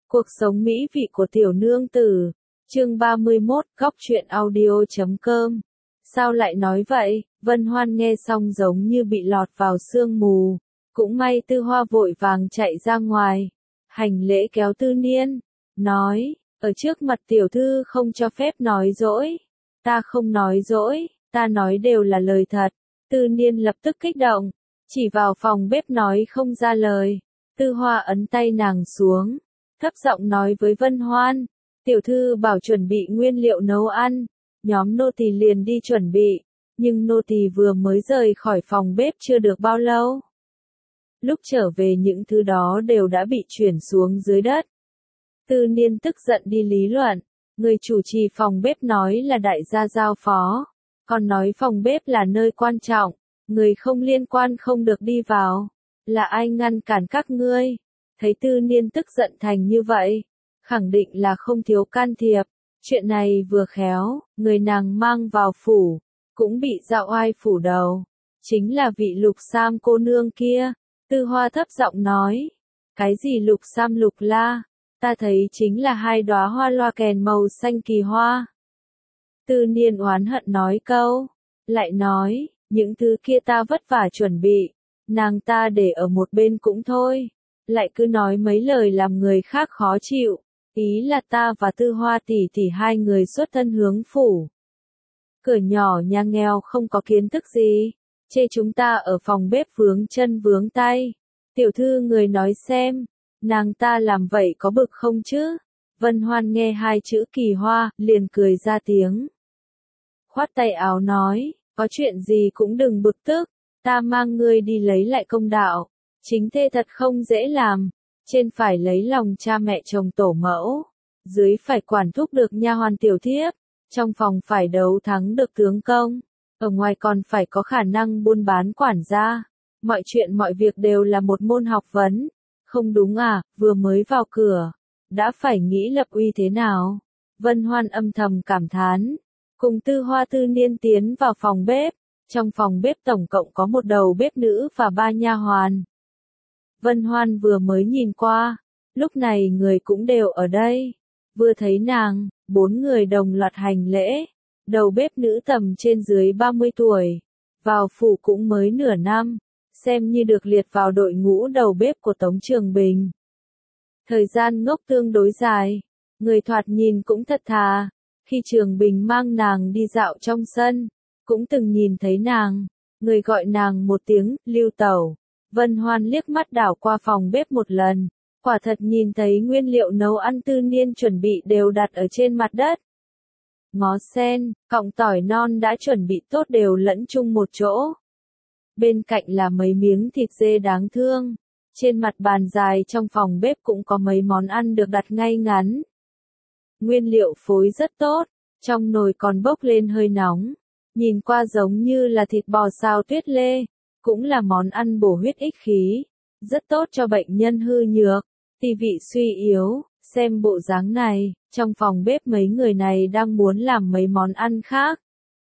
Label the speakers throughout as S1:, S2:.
S1: Cuộc sống mỹ vị của tiểu nương tử. Chương 31, góc truyện audio.com. Sao lại nói vậy? Vân Hoan nghe xong giống như bị lọt vào sương mù. Cũng may Tư Hoa vội vàng chạy ra ngoài. Hành lễ kéo Tư Niên. Nói, ở trước mặt tiểu thư không cho phép nói dỗi. Ta không nói dỗi, ta nói đều là lời thật. Tư Niên lập tức kích động. Chỉ vào phòng bếp nói không ra lời. Tư Hoa ấn tay nàng xuống. Thấp giọng nói với Vân Hoan, tiểu thư bảo chuẩn bị nguyên liệu nấu ăn, nhóm nô tỳ liền đi chuẩn bị, nhưng nô tỳ vừa mới rời khỏi phòng bếp chưa được bao lâu. Lúc trở về những thứ đó đều đã bị chuyển xuống dưới đất. Tư Niên tức giận đi lý luận, người chủ trì phòng bếp nói là đại gia giao phó, còn nói phòng bếp là nơi quan trọng, người không liên quan không được đi vào, là ai ngăn cản các ngươi? Thấy Tư Niên tức giận thành như vậy, khẳng định là không thiếu can thiệp, chuyện này vừa khéo, người nàng mang vào phủ, cũng bị dạo oai phủ đầu, chính là vị Lục Sam cô nương kia. Tư Hoa thấp giọng nói, cái gì Lục Sam Lục La, ta thấy chính là hai đóa hoa loa kèn màu xanh kỳ hoa. Tư Niên oán hận nói câu, lại nói, những thứ kia ta vất vả chuẩn bị, nàng ta để ở một bên cũng thôi. Lại cứ nói mấy lời làm người khác khó chịu, ý là ta và Tư Hoa tỷ tỷ hai người xuất thân hướng phủ. Cửa nhỏ nhà nghèo không có kiến thức gì, chê chúng ta ở phòng bếp vướng chân vướng tay. Tiểu thư người nói xem, nàng ta làm vậy có bực không chứ? Vân Hoan nghe hai chữ kỳ hoa, liền cười ra tiếng. Khoát tay áo nói, có chuyện gì cũng đừng bực tức, ta mang ngươi đi lấy lại công đạo. Chính thê thật không dễ làm, trên phải lấy lòng cha mẹ chồng tổ mẫu, dưới phải quản thúc được nha hoàn tiểu thiếp, trong phòng phải đấu thắng được tướng công, ở ngoài còn phải có khả năng buôn bán quản gia. Mọi chuyện mọi việc đều là một môn học vấn, không đúng à, vừa mới vào cửa, đã phải nghĩ lập uy thế nào. Vân Hoan âm thầm cảm thán, cùng Tư Hoa Tư Niên tiến vào phòng bếp, trong phòng bếp tổng cộng có một đầu bếp nữ và ba nha hoàn. Vân Hoan vừa mới nhìn qua, lúc này người cũng đều ở đây. Vừa thấy nàng, bốn người đồng loạt hành lễ. Đầu bếp nữ tầm trên dưới 30 tuổi, vào phủ cũng mới nửa năm, xem như được liệt vào đội ngũ đầu bếp của Tống Trường Bình. Thời gian ngốc tương đối dài, người thoạt nhìn cũng thật thà. Khi Trường Bình mang nàng đi dạo trong sân, cũng từng nhìn thấy nàng, người gọi nàng một tiếng, Lưu Tẩu. Vân Hoan liếc mắt đảo qua phòng bếp một lần, quả thật nhìn thấy nguyên liệu nấu ăn Tư Niên chuẩn bị đều đặt ở trên mặt đất. Ngó sen, cọng tỏi non đã chuẩn bị tốt đều lẫn chung một chỗ. Bên cạnh là mấy miếng thịt dê đáng thương. Trên mặt bàn dài trong phòng bếp cũng có mấy món ăn được đặt ngay ngắn. Nguyên liệu phối rất tốt, trong nồi còn bốc lên hơi nóng. Nhìn qua giống như là thịt bò xào tuyết lê. Cũng là món ăn bổ huyết ích khí, rất tốt cho bệnh nhân hư nhược, tỳ vị suy yếu. Xem bộ dáng này, trong phòng bếp mấy người này đang muốn làm mấy món ăn khác.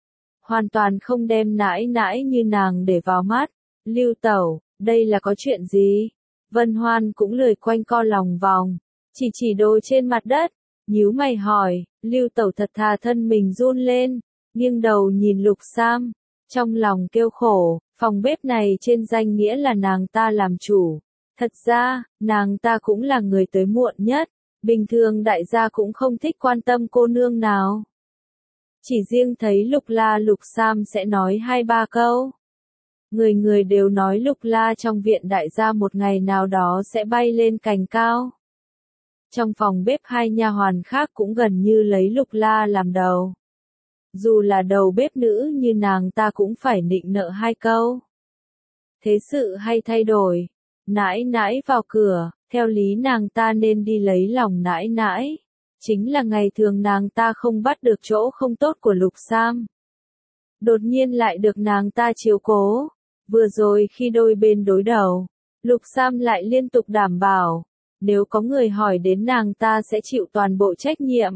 S1: Hoàn toàn không đem nãi nãi như nàng để vào mắt. Lưu Tẩu, đây là có chuyện gì? Vân Hoan cũng lười quanh co lòng vòng, chỉ đồ trên mặt đất, nhíu mày hỏi. Lưu Tẩu thật thà thân mình run lên, nghiêng đầu nhìn Lục Sam, trong lòng kêu khổ. Phòng bếp này trên danh nghĩa là nàng ta làm chủ. Thật ra, nàng ta cũng là người tới muộn nhất. Bình thường đại gia cũng không thích quan tâm cô nương nào. Chỉ riêng thấy Lục La Lục Sam sẽ nói 2-3 câu. Người người đều nói Lục La trong viện đại gia một ngày nào đó sẽ bay lên cành cao. Trong phòng bếp hai nha hoàn khác cũng gần như lấy Lục La làm đầu. Dù là đầu bếp nữ như nàng ta cũng phải nịnh nợ 2 câu. Thế sự hay thay đổi. Nãi nãi vào cửa, theo lý nàng ta nên đi lấy lòng nãi nãi. Chính là ngày thường nàng ta không bắt được chỗ không tốt của Lục Sam. Đột nhiên lại được nàng ta chiếu cố. Vừa rồi khi đôi bên đối đầu, Lục Sam lại liên tục đảm bảo, nếu có người hỏi đến nàng ta sẽ chịu toàn bộ trách nhiệm.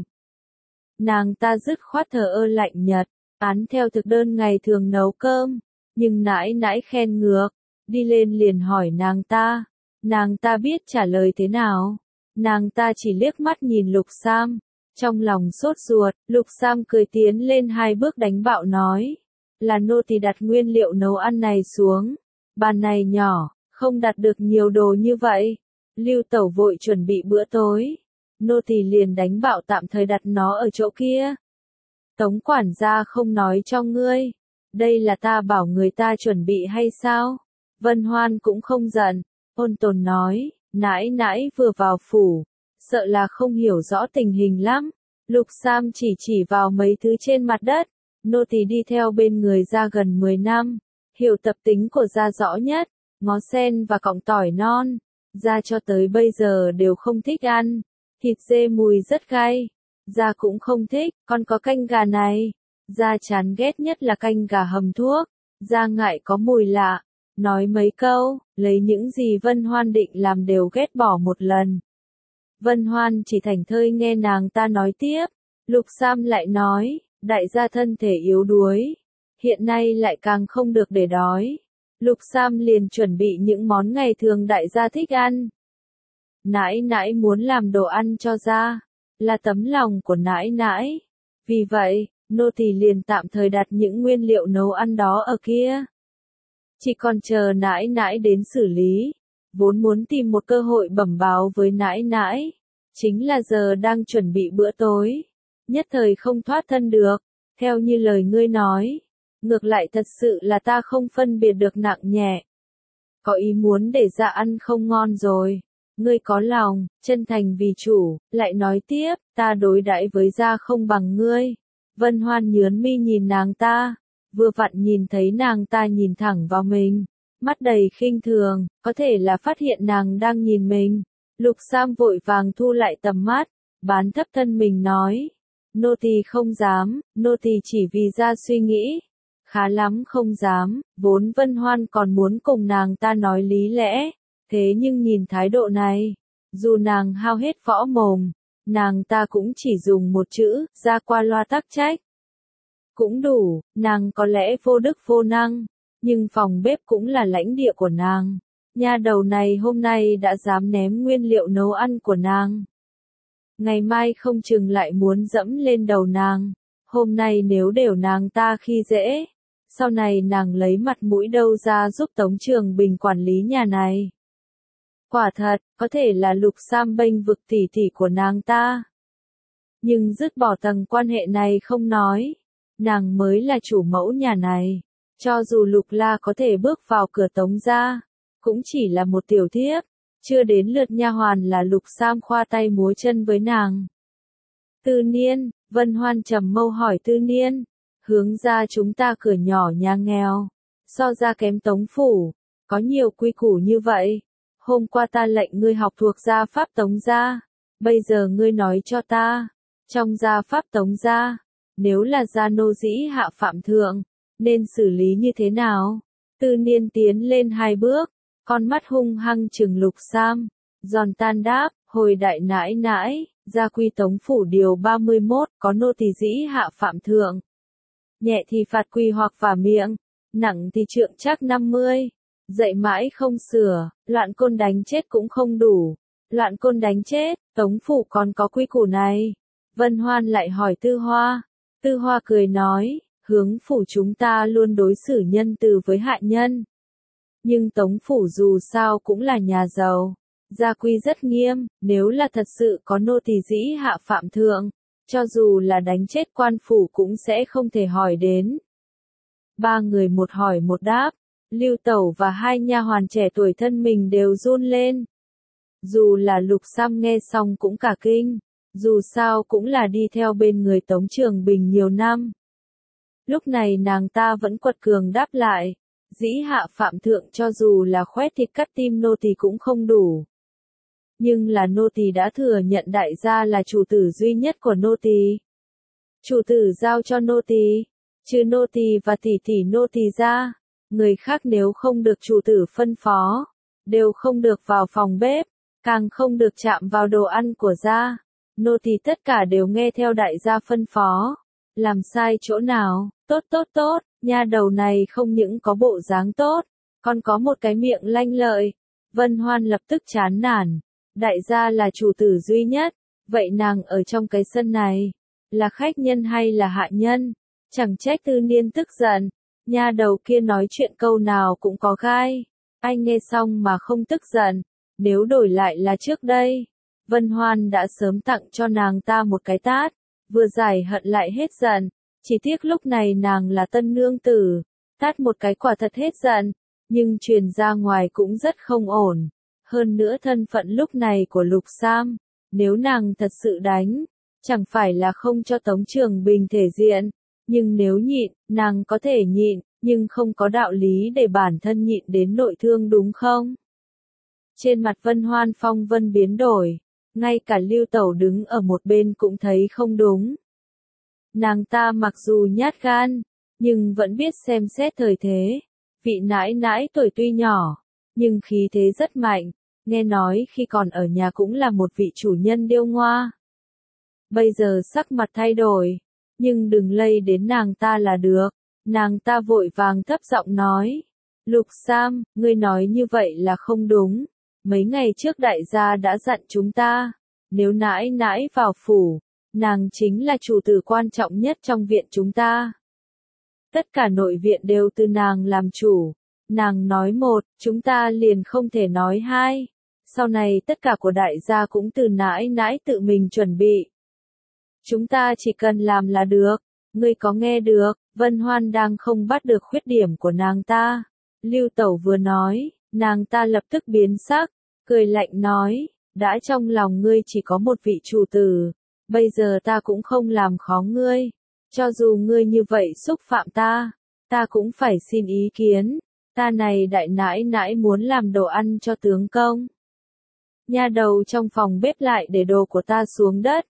S1: Nàng ta dứt khoát thờ ơ lạnh nhật, án theo thực đơn ngày thường nấu cơm, nhưng nãi nãi khen ngược, đi lên liền hỏi nàng ta biết trả lời thế nào. Nàng ta chỉ liếc mắt nhìn Lục Sam, trong lòng sốt ruột, Lục Sam cười tiến lên 2 bước đánh bạo nói, là nô tỳ đặt nguyên liệu nấu ăn này xuống, bàn này nhỏ, không đặt được nhiều đồ như vậy. Lưu Tẩu vội chuẩn bị bữa tối, nô tỳ liền đánh bạo tạm thời đặt nó ở chỗ kia. Tống quản gia không nói cho ngươi, đây là ta bảo người ta chuẩn bị hay sao? Vân Hoan cũng không giận, ôn tồn nói, nãi nãi vừa vào phủ, sợ là không hiểu rõ tình hình lắm. Lục Sam chỉ vào mấy thứ trên mặt đất, nô tỳ đi theo bên người ra gần 10 năm, hiểu tập tính của gia rõ nhất, ngó sen và cọng tỏi non, gia cho tới bây giờ đều không thích ăn, thịt dê mùi rất gay, gia cũng không thích, còn có canh gà này, gia chán ghét nhất là canh gà hầm thuốc, gia ngại có mùi lạ, nói mấy câu, lấy những gì Vân Hoan định làm đều ghét bỏ một lần. Vân Hoan chỉ thảnh thơi nghe nàng ta nói tiếp, Lục Sam lại nói, đại gia thân thể yếu đuối, hiện nay lại càng không được để đói. Lục Sam liền chuẩn bị những món ngày thường đại gia thích ăn. Nãi nãi muốn làm đồ ăn cho gia, là tấm lòng của nãi nãi. Vì vậy, nô tỳ liền tạm thời đặt những nguyên liệu nấu ăn đó ở kia. Chỉ còn chờ nãi nãi đến xử lý. Vốn muốn tìm một cơ hội bẩm báo với nãi nãi. Chính là giờ đang chuẩn bị bữa tối. Nhất thời không thoát thân được. Theo như lời ngươi nói. Ngược lại thật sự là ta không phân biệt được nặng nhẹ. Có ý muốn để gia ăn không ngon rồi. Ngươi có lòng, chân thành vì chủ, lại nói tiếp, ta đối đãi với gia không bằng ngươi. Vân Hoan nhướng mi nhìn nàng ta, vừa vặn nhìn thấy nàng ta nhìn thẳng vào mình, mắt đầy khinh thường, có thể là phát hiện nàng đang nhìn mình. Lục Sam vội vàng thu lại tầm mắt, bán thấp thân mình nói, nô tỳ không dám, nô tỳ chỉ vì gia suy nghĩ. Khá lắm không dám, vốn Vân Hoan còn muốn cùng nàng ta nói lý lẽ, thế nhưng nhìn thái độ này, dù nàng hao hết võ mồm, nàng ta cũng chỉ dùng một chữ, ra qua loa tắc trách. Cũng đủ, nàng có lẽ vô đức vô năng, nhưng phòng bếp cũng là lãnh địa của nàng. Nha đầu này hôm nay đã dám ném nguyên liệu nấu ăn của nàng. Ngày mai không chừng lại muốn dẫm lên đầu nàng. Hôm nay nếu đều nàng ta khi dễ, sau này nàng lấy mặt mũi đâu ra giúp Tống Trường Bình quản lý nhà này. Quả thật, có thể là Lục Sam bênh vực tỉ tỉ của nàng ta. Nhưng dứt bỏ tầng quan hệ này không nói, nàng mới là chủ mẫu nhà này. Cho dù Lục La có thể bước vào cửa Tống gia, cũng chỉ là một tiểu thiếp, chưa đến lượt nha hoàn là Lục Sam khoa tay múa chân với nàng. Tư Niên, Vân Hoan trầm mâu hỏi Tư Niên, hướng ra chúng ta cửa nhỏ nhà nghèo, so ra kém Tống phủ, có nhiều quy củ như vậy. Hôm qua ta lệnh ngươi học thuộc gia pháp Tống gia, bây giờ ngươi nói cho ta, trong gia pháp Tống gia, nếu là gia nô dĩ hạ phạm thượng, nên xử lý như thế nào? Tư Niên tiến lên 2 bước, con mắt hung hăng trừng Lục Sam, giòn tan đáp, hồi đại nãi nãi, gia quy Tống phủ điều 31, có nô tỳ dĩ hạ phạm thượng. Nhẹ thì phạt quỳ hoặc vả miệng, nặng thì trượng trác 50. Dạy mãi không sửa, loạn côn đánh chết cũng không đủ. Loạn côn đánh chết, Tống phủ còn có quy củ này. Vân Hoan lại hỏi Tư Hoa. Tư Hoa cười nói, hướng phủ chúng ta luôn đối xử nhân từ với hạ nhân. Nhưng Tống phủ dù sao cũng là nhà giàu. Gia quy rất nghiêm, nếu là thật sự có nô tỳ dĩ hạ phạm thượng, cho dù là đánh chết quan phủ cũng sẽ không thể hỏi đến. 3 người một hỏi một đáp. Lưu Tẩu và 2 nha hoàn trẻ tuổi thân mình đều run lên. Dù là Lục Sam nghe xong cũng cả kinh, dù sao cũng là đi theo bên người Tống Trường Bình nhiều năm. Lúc này nàng ta vẫn quật cường đáp lại, dĩ hạ phạm thượng cho dù là khoét thịt cắt tim nô tỳ cũng không đủ. Nhưng là nô tỳ đã thừa nhận đại gia là chủ tử duy nhất của nô tỳ. Chủ tử giao cho nô tỳ, trừ nô tỳ và tỷ tỷ nô tỳ ra. Người khác nếu không được chủ tử phân phó, đều không được vào phòng bếp, càng không được chạm vào đồ ăn của gia. Nô tỳ tất cả đều nghe theo đại gia phân phó. Làm sai chỗ nào, tốt, nha đầu này không những có bộ dáng tốt, còn có một cái miệng lanh lợi. Vân Hoan lập tức chán nản, Đại gia là chủ tử duy nhất, vậy nàng ở trong cái sân này, là khách nhân hay là hạ nhân? Chẳng trách Tư Niên tức giận, nha đầu kia nói chuyện câu nào cũng có gai. Anh nghe xong mà không tức giận, nếu đổi lại là trước đây, Vân Hoan đã sớm tặng cho nàng ta một cái tát, vừa giải hận lại hết giận, chỉ tiếc lúc này nàng là tân nương tử, tát một cái quả thật hết giận, nhưng truyền ra ngoài cũng rất không ổn. Hơn nữa thân phận lúc này của Lục Sam, nếu nàng thật sự đánh, chẳng phải là không cho Tống Trường Bình thể diện, nhưng nếu nhịn, nàng có thể nhịn, nhưng không có đạo lý để bản thân nhịn đến nội thương đúng không? Trên mặt Vân Hoan phong vân biến đổi, ngay cả Lưu Tẩu đứng ở một bên cũng thấy không đúng. Nàng ta mặc dù nhát gan, nhưng vẫn biết xem xét thời thế, vị nãi nãi tuổi tuy nhỏ, nhưng khí thế rất mạnh, nghe nói khi còn ở nhà cũng là một vị chủ nhân điêu ngoa. Bây giờ sắc mặt thay đổi, nhưng đừng lây đến nàng ta là được. Nàng ta vội vàng thấp giọng nói, Lục Sam, ngươi nói như vậy là không đúng. Mấy ngày trước đại gia đã dặn chúng ta, nếu nãi nãi vào phủ, nàng chính là chủ tử quan trọng nhất trong viện chúng ta. Tất cả nội viện đều từ nàng làm chủ. Nàng nói một, chúng ta liền không thể nói hai. Sau này tất cả của đại gia cũng từ nãi nãi tự mình chuẩn bị. Chúng ta chỉ cần làm là được. Ngươi có nghe được? Vân Hoan đang không bắt được khuyết điểm của nàng ta. Lưu Tẩu vừa nói, nàng ta lập tức biến sắc, cười lạnh nói, đã trong lòng ngươi chỉ có một vị chủ tử, bây giờ ta cũng không làm khó ngươi. Cho dù ngươi như vậy xúc phạm ta, ta cũng phải xin ý kiến. Ta này đại nãi nãi muốn làm đồ ăn cho tướng công. Nha đầu trong phòng bếp lại để đồ của ta xuống đất.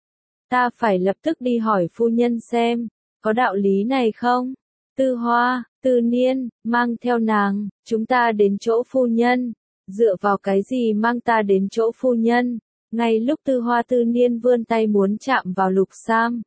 S1: Ta phải lập tức đi hỏi phu nhân xem, có đạo lý này không? Tư Hoa, Tư Niên, mang theo nàng, chúng ta đến chỗ phu nhân. Dựa vào cái gì mang ta đến chỗ phu nhân? Ngay lúc Tư Hoa Tư Niên vươn tay muốn chạm vào Lục Sam,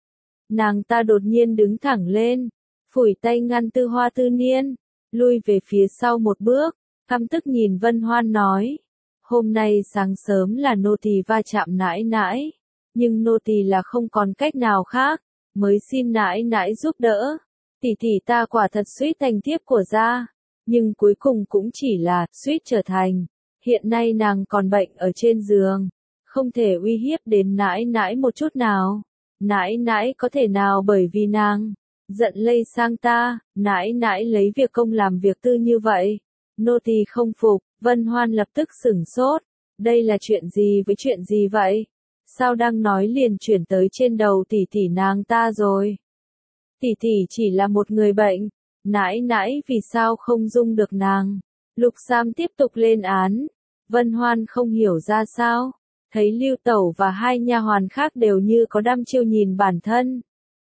S1: nàng ta đột nhiên đứng thẳng lên, phủi tay ngăn Tư Hoa Tư Niên, lui về phía sau một bước, căm tức nhìn Vân Hoan nói, hôm nay sáng sớm là nô tỳ va chạm nãi nãi, nhưng nô tỳ là không còn cách nào khác, mới xin nãi nãi giúp đỡ. Tỷ tỷ ta quả thật suýt thành thiếp của gia, nhưng cuối cùng cũng chỉ là suýt trở thành. Hiện nay nàng còn bệnh ở trên giường, không thể uy hiếp đến nãi nãi một chút nào. Nãi nãi có thể nào bởi vì nàng giận lây sang ta, nãi nãi lấy việc công làm việc tư như vậy. Nô tỳ không phục. Vân Hoan lập tức sửng sốt, đây là chuyện gì với chuyện gì vậy? Sao đang nói liền chuyển tới trên đầu tỷ tỷ nàng ta rồi? Tỷ tỷ chỉ là một người bệnh, nãi nãi vì sao không dung được nàng? Lục Sam tiếp tục lên án, Vân Hoan không hiểu ra sao, thấy Lưu Tẩu và hai nha hoàn khác đều như có đăm chiêu nhìn bản thân.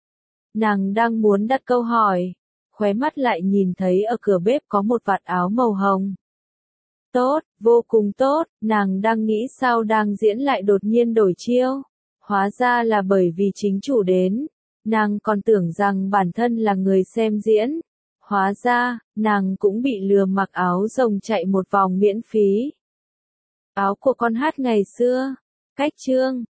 S1: Nàng đang muốn đặt câu hỏi, khóe mắt lại nhìn thấy ở cửa bếp có một vạt áo màu hồng. Tốt, vô cùng tốt, nàng đang nghĩ sao đang diễn lại đột nhiên đổi chiêu. Hóa ra là bởi vì chính chủ đến. Nàng còn tưởng rằng bản thân là người xem diễn. Hóa ra, nàng cũng bị lừa mặc áo rồng chạy một vòng miễn phí. Áo của con hát ngày xưa. Cách chương.